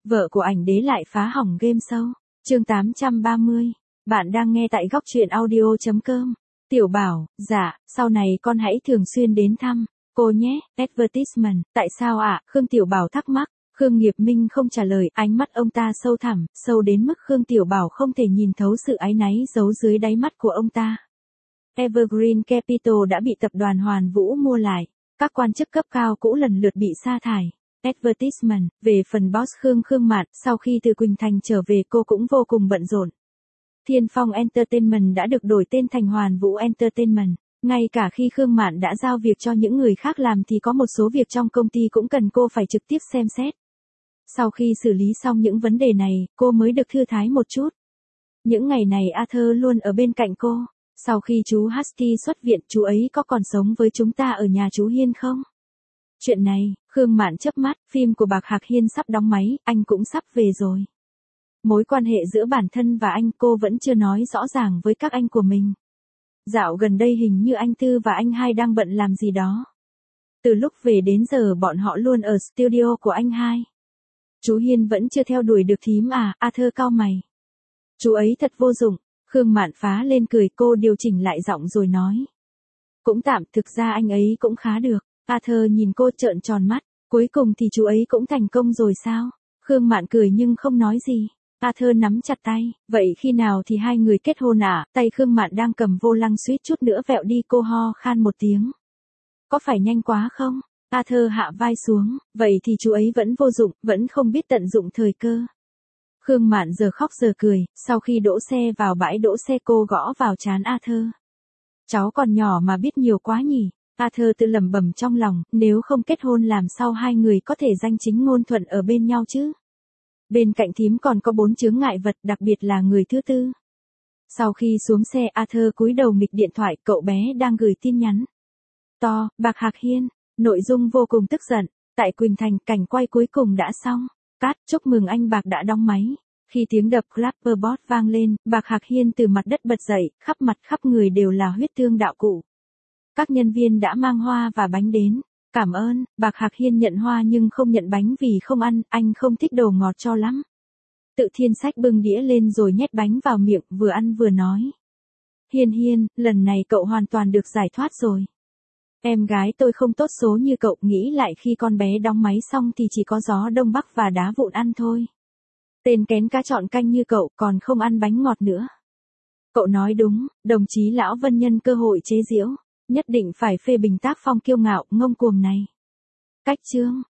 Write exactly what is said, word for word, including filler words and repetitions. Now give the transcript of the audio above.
Vợ của ảnh đế lại phá hỏng game show. Chương tám trăm ba mươi. Bạn đang nghe tại góc truyện audio chấm com. Tiểu Bảo, dạ, sau này con hãy thường xuyên đến thăm cô nhé. Advertisement, tại sao ạ? À? Khương Tiểu Bảo thắc mắc. Khương Nghiệp Minh không trả lời, ánh mắt ông ta sâu thẳm, sâu đến mức Khương Tiểu Bảo không thể nhìn thấu sự áy náy giấu dưới đáy mắt của ông ta. Evergreen Capital đã bị tập đoàn Hoàn Vũ mua lại. Các quan chức cấp cao cũ lần lượt bị sa thải. Advertisement, về phần boss Khương Khương Mạn, sau khi từ Quỳnh Thành trở về cô cũng vô cùng bận rộn. Thiên Phong Entertainment đã được đổi tên thành Hoàn Vũ Entertainment. Ngay cả khi Khương Mạn đã giao việc cho những người khác làm thì có một số việc trong công ty cũng cần cô phải trực tiếp xem xét. Sau khi xử lý xong những vấn đề này, cô mới được thư thái một chút. Những ngày này Arthur luôn ở bên cạnh cô. Sau khi chú Husky xuất viện, chú ấy có còn sống với chúng ta ở nhà chú Hiên không? Chuyện này, Khương Mạn chớp mắt, phim của Bạc Hạc Hiên sắp đóng máy, anh cũng sắp về rồi. Mối quan hệ giữa bản thân và anh cô vẫn chưa nói rõ ràng với các anh của mình. Dạo gần đây hình như anh Tư và anh Hai đang bận làm gì đó. Từ lúc về đến giờ bọn họ luôn ở studio của anh Hai. Chú Hiên vẫn chưa theo đuổi được thím à? Arthur cau mày. Chú ấy thật vô dụng. Khương Mạn phá lên cười, cô điều chỉnh lại giọng rồi nói. Cũng tạm, thực ra anh ấy cũng khá được. Arthur nhìn cô trợn tròn mắt. Cuối cùng thì chú ấy cũng thành công rồi sao? Khương Mạn cười nhưng không nói gì. Arthur nắm chặt tay. Vậy khi nào thì hai người kết hôn à? Tay Khương Mạn đang cầm vô lăng suýt chút nữa vẹo đi, cô ho khan một tiếng. Có phải nhanh quá không? Arthur hạ vai xuống. Vậy thì chú ấy vẫn vô dụng, vẫn không biết tận dụng thời cơ. Khương Mạn giờ khóc giờ cười, sau khi đỗ xe vào bãi đỗ xe cô gõ vào trán Arthur. Cháu còn nhỏ mà biết nhiều quá nhỉ? Arthur tự lẩm bẩm trong lòng, nếu không kết hôn làm sao hai người có thể danh chính ngôn thuận ở bên nhau chứ? Bên cạnh thím còn có bốn chướng ngại vật, đặc biệt là người thứ tư. Sau khi xuống xe, Arthur cúi đầu nghịch điện thoại, cậu bé đang gửi tin nhắn. To, Bạc Hạc Hiên, nội dung vô cùng tức giận. Tại Quỳnh Thành, cảnh quay cuối cùng đã xong. Cát, chúc mừng anh Bạc đã đóng máy. Khi tiếng đập Clapperbot vang lên, Bạc Hạc Hiên từ mặt đất bật dậy, khắp mặt khắp người đều là huyết thương đạo cụ. Các nhân viên đã mang hoa và bánh đến. Cảm ơn. Bạc Hạc Hiên nhận hoa nhưng không nhận bánh vì không ăn, anh không thích đồ ngọt cho lắm. Tự Thiên xách bưng đĩa lên rồi nhét bánh vào miệng, vừa ăn vừa nói. Hiên Hiên, lần này cậu hoàn toàn được giải thoát rồi. Em gái tôi không tốt số như cậu, nghĩ lại khi con bé đóng máy xong thì chỉ có gió đông bắc và đá vụn ăn thôi. Tên kén cá chọn canh như cậu còn không ăn bánh ngọt nữa. Cậu nói đúng, đồng chí Lão Vân nhân cơ hội chế giễu, nhất định phải phê bình tác phong kiêu ngạo, ngông cuồng này. Cách chương.